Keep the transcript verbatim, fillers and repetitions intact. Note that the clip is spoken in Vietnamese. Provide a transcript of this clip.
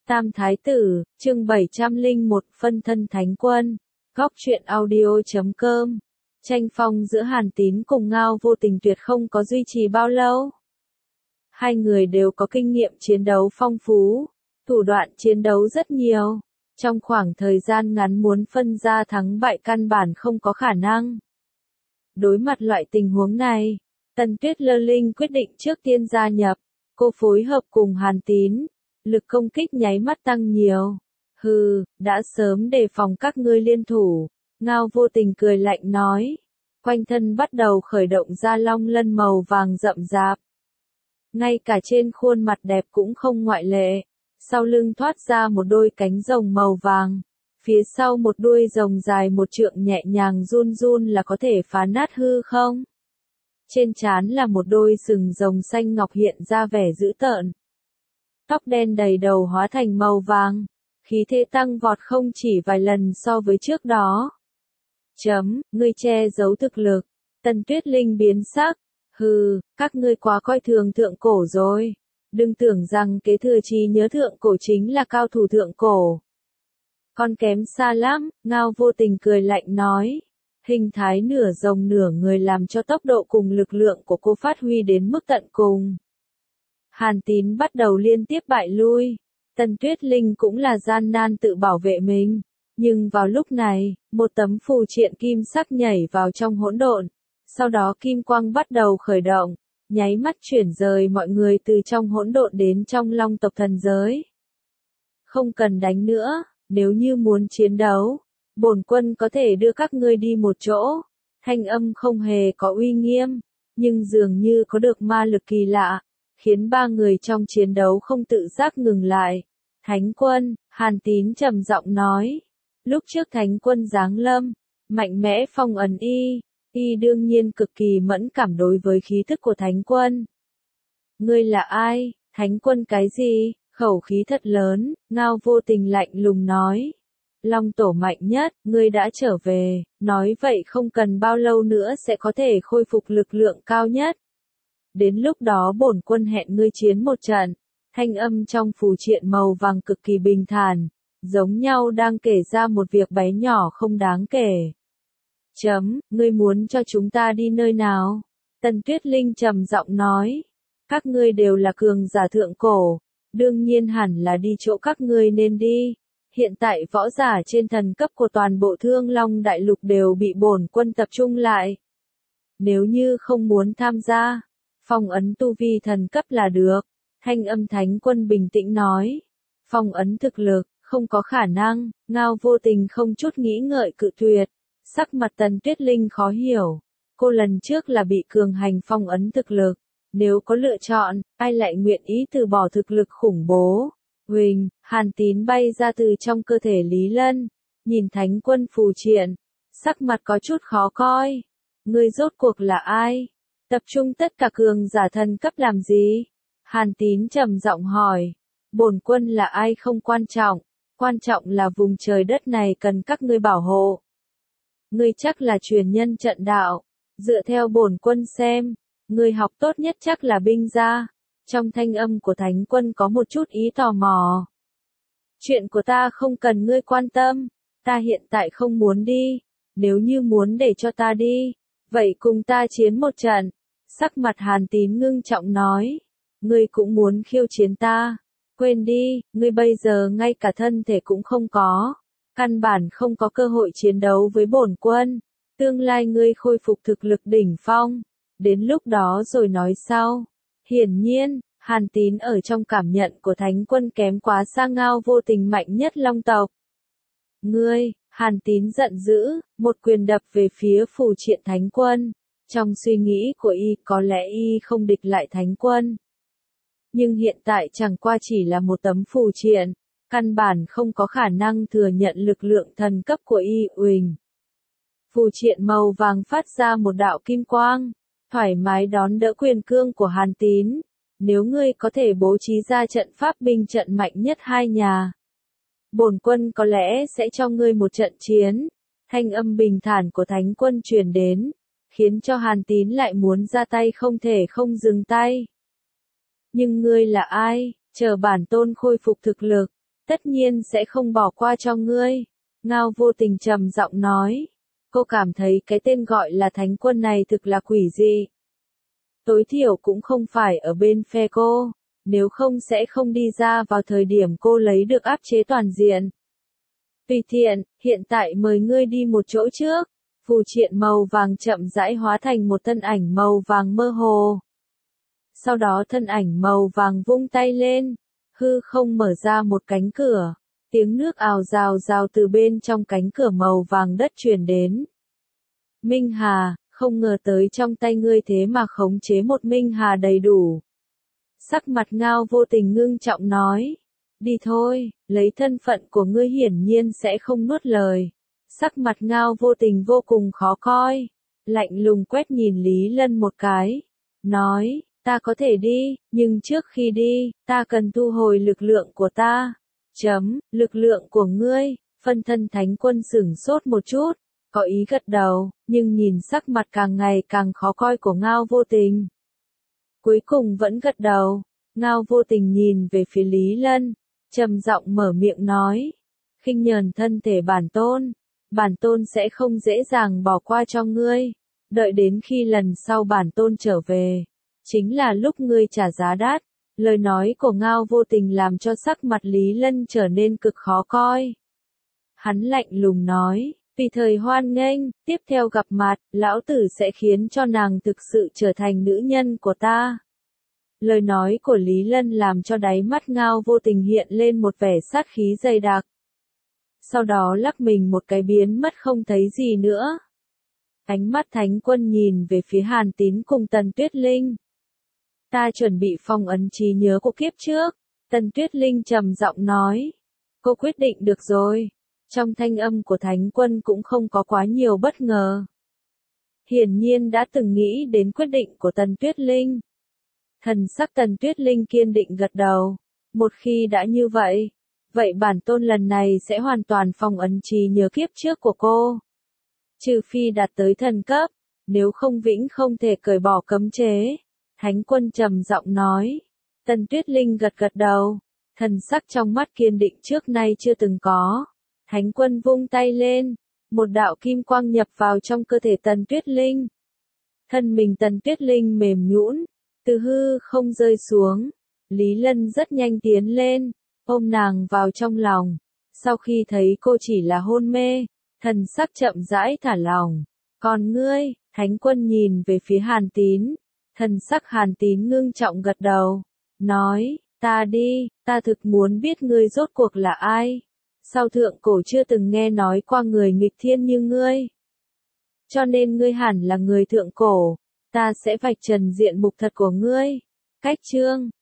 Tam Thái Tử, chương bảy trăm lẻ một phân thân thánh quân. Góc truyện audio chấm com. Tranh phong giữa Hàn Tín cùng Ngao Vô Tình tuyệt không có duy trì bao lâu. Hai người đều có kinh nghiệm chiến đấu phong phú, thủ đoạn chiến đấu rất nhiều. Trong khoảng thời gian ngắn muốn phân ra thắng bại căn bản không có khả năng. Đối mặt loại tình huống này, Tần Tuyết Lơ Linh quyết định trước tiên gia nhập. Cô phối hợp cùng Hàn Tín, lực công kích nháy mắt tăng nhiều. Hừ, đã sớm đề phòng các ngươi liên thủ. Ngao Vô Tình cười lạnh nói. Quanh thân bắt đầu khởi động ra long lân màu vàng rậm rạp. Ngay cả trên khuôn mặt đẹp cũng không ngoại lệ. Sau lưng thoát ra một đôi cánh rồng màu vàng. Phía sau một đuôi rồng dài một trượng nhẹ nhàng run run là có thể phá nát hư không? Trên trán là một đôi sừng rồng xanh ngọc hiện ra vẻ dữ tợn. Tóc đen đầy đầu hóa thành màu vàng, khí thế tăng vọt không chỉ vài lần so với trước đó. Chấm, ngươi che giấu thực lực. Tần Tuyết Linh biến sắc. Hừ, các ngươi quá coi thường thượng cổ rồi. Đừng tưởng rằng kế thừa trí nhớ thượng cổ chính là cao thủ thượng cổ. Còn kém xa lắm, Ngao Vô Tình cười lạnh nói. Hình thái nửa rồng nửa người làm cho tốc độ cùng lực lượng của cô phát huy đến mức tận cùng. Hàn Tín bắt đầu liên tiếp bại lui. Tần Tuyết Linh cũng là gian nan tự bảo vệ mình. Nhưng vào lúc này, một tấm phù triện kim sắc nhảy vào trong hỗn độn. Sau đó kim quang bắt đầu khởi động, nháy mắt chuyển rời mọi người từ trong hỗn độn đến trong long tộc thần giới. Không cần đánh nữa, nếu như muốn chiến đấu, bổn quân có thể đưa các ngươi đi một chỗ. Thanh âm không hề có uy nghiêm, nhưng dường như có được ma lực kỳ lạ, khiến ba người trong chiến đấu không tự giác ngừng lại. Thánh quân, Hàn Tín trầm giọng nói. Lúc trước thánh quân giáng lâm, mạnh mẽ phong ấn y, y đương nhiên cực kỳ mẫn cảm đối với khí thức của thánh quân. Ngươi là ai? Thánh quân cái gì? Khẩu khí thật lớn, Ngao Vô Tình lạnh lùng nói. Long tổ mạnh nhất, ngươi đã trở về, nói vậy không cần bao lâu nữa sẽ có thể khôi phục lực lượng cao nhất. Đến lúc đó bổn quân hẹn ngươi chiến một trận. Thanh âm trong phù triện màu vàng cực kỳ bình thản, giống nhau đang kể ra một việc bé nhỏ không đáng kể. Chấm, ngươi muốn cho chúng ta đi nơi nào? Tần Tuyết Linh trầm giọng nói. Các ngươi đều là cường giả thượng cổ, đương nhiên hẳn là đi chỗ các ngươi nên đi. Hiện tại võ giả trên thần cấp của toàn bộ Thương Long Đại Lục đều bị bổn quân tập trung lại. Nếu như không muốn tham gia, phong ấn tu vi thần cấp là được. Thanh âm thánh quân bình tĩnh nói. Phong ấn thực lực, không có khả năng. Ngao Vô Tình không chút nghĩ ngợi cự tuyệt. Sắc mặt Tần Tuyết Linh khó hiểu. Cô lần trước là bị cường hành phong ấn thực lực. Nếu có lựa chọn, ai lại nguyện ý từ bỏ thực lực khủng bố. Huỳnh, Hàn Tín bay ra từ trong cơ thể Lý Lân. Nhìn thánh quân phù triện. Sắc mặt có chút khó coi. Ngươi rốt cuộc là ai? Tập trung tất cả cường giả thần cấp làm gì? Hàn Tín trầm giọng hỏi. Bổn quân là ai không quan trọng. Quan trọng là vùng trời đất này cần các ngươi bảo hộ. Ngươi chắc là truyền nhân trận đạo. Dựa theo bổn quân xem, ngươi học tốt nhất chắc là binh gia. Trong thanh âm của thánh quân có một chút ý tò mò. Chuyện của ta không cần ngươi quan tâm. Ta hiện tại không muốn đi. Nếu như muốn để cho ta đi, vậy cùng ta chiến một trận. Sắc mặt Hàn Tín ngưng trọng nói. Ngươi cũng muốn khiêu chiến ta. Quên đi, ngươi bây giờ ngay cả thân thể cũng không có. Căn bản không có cơ hội chiến đấu với bổn quân. Tương lai ngươi khôi phục thực lực đỉnh phong. Đến lúc đó rồi nói sau. Hiển nhiên, Hàn Tín ở trong cảm nhận của thánh quân kém quá xa Ngao Vô Tình mạnh nhất long tộc. Ngươi, Hàn Tín giận dữ, một quyền đập về phía phù triện thánh quân. Trong suy nghĩ của y có lẽ y không địch lại thánh quân. Nhưng hiện tại chẳng qua chỉ là một tấm phù triện, căn bản không có khả năng thừa nhận lực lượng thần cấp của y. Uỳnh. Phù triện màu vàng phát ra một đạo kim quang, thoải mái đón đỡ quyền cương của Hàn Tín. Nếu ngươi có thể bố trí ra trận pháp binh trận mạnh nhất hai nhà, bổn quân có lẽ sẽ cho ngươi một trận chiến. Thanh âm bình thản của thánh quân truyền đến, khiến cho Hàn Tín lại muốn ra tay không thể không dừng tay. Nhưng ngươi là ai? Chờ bản tôn khôi phục thực lực, tất nhiên sẽ không bỏ qua cho ngươi. Ngao Vô Tình trầm giọng nói. Cô cảm thấy cái tên gọi là Thánh Quân này thực là quỷ dị. Tối thiểu cũng không phải ở bên phe cô, nếu không sẽ không đi ra vào thời điểm cô lấy được áp chế toàn diện. Tùy tiện, hiện tại mời ngươi đi một chỗ trước. Phù triện màu vàng chậm rãi hóa thành một thân ảnh màu vàng mơ hồ. Sau đó thân ảnh màu vàng vung tay lên, hư không mở ra một cánh cửa, tiếng nước ào rào rào từ bên trong cánh cửa màu vàng đất truyền đến. Minh Hà, không ngờ tới trong tay ngươi thế mà khống chế một Minh Hà đầy đủ. Sắc mặt Ngao Vô Tình ngưng trọng nói, đi thôi, lấy thân phận của ngươi hiển nhiên sẽ không nuốt lời. Sắc mặt Ngao Vô Tình vô cùng khó coi, lạnh lùng quét nhìn Lý Lân một cái, nói, ta có thể đi, nhưng trước khi đi, ta cần thu hồi lực lượng của ta. Chấm, lực lượng của ngươi, phân thân Thánh Quân sửng sốt một chút, có ý gật đầu, nhưng nhìn sắc mặt càng ngày càng khó coi của Ngao Vô Tình. Cuối cùng vẫn gật đầu, Ngao Vô Tình nhìn về phía Lý Lân, trầm giọng mở miệng nói, khinh nhờn thân thể bản tôn, bản tôn sẽ không dễ dàng bỏ qua cho ngươi, đợi đến khi lần sau bản tôn trở về, chính là lúc ngươi trả giá đắt. Lời nói của Ngao Vô Tình làm cho sắc mặt Lý Lân trở nên cực khó coi. Hắn lạnh lùng nói, vì thời hoan nghênh, tiếp theo gặp mặt, lão tử sẽ khiến cho nàng thực sự trở thành nữ nhân của ta. Lời nói của Lý Lân làm cho đáy mắt Ngao Vô Tình hiện lên một vẻ sát khí dày đặc. Sau đó lắc mình một cái biến mất không thấy gì nữa. Ánh mắt Thánh Quân nhìn về phía Hàn Tín cùng Tần Tuyết Linh. Ta chuẩn bị phong ấn trí nhớ của kiếp trước. Tần Tuyết Linh trầm giọng nói. Cô quyết định được rồi. Trong thanh âm của Thánh Quân cũng không có quá nhiều bất ngờ. Hiển nhiên đã từng nghĩ đến quyết định của Tần Tuyết Linh. Thần sắc Tần Tuyết Linh kiên định gật đầu. Một khi đã như vậy, vậy bản tôn lần này sẽ hoàn toàn phong ấn trí nhớ kiếp trước của cô. Trừ phi đạt tới thần cấp, nếu không vĩnh không thể cởi bỏ cấm chế. Thánh Quân trầm giọng nói. Tần Tuyết Linh gật gật đầu. Thần sắc trong mắt kiên định trước nay chưa từng có. Thánh Quân vung tay lên. Một đạo kim quang nhập vào trong cơ thể Tần Tuyết Linh. Thân mình Tần Tuyết Linh mềm nhũn, từ hư không rơi xuống. Lý Lân rất nhanh tiến lên, ôm nàng vào trong lòng. Sau khi thấy cô chỉ là hôn mê, thần sắc chậm rãi thả lỏng. Còn ngươi, Thánh Quân nhìn về phía Hàn Tín. Thần sắc Hàn Tín ngưng trọng gật đầu. Nói, ta đi, ta thực muốn biết ngươi rốt cuộc là ai. Sao thượng cổ chưa từng nghe nói qua người nghịch thiên như ngươi. Cho nên ngươi hẳn là người thượng cổ. Ta sẽ vạch trần diện mục thật của ngươi. Cách chương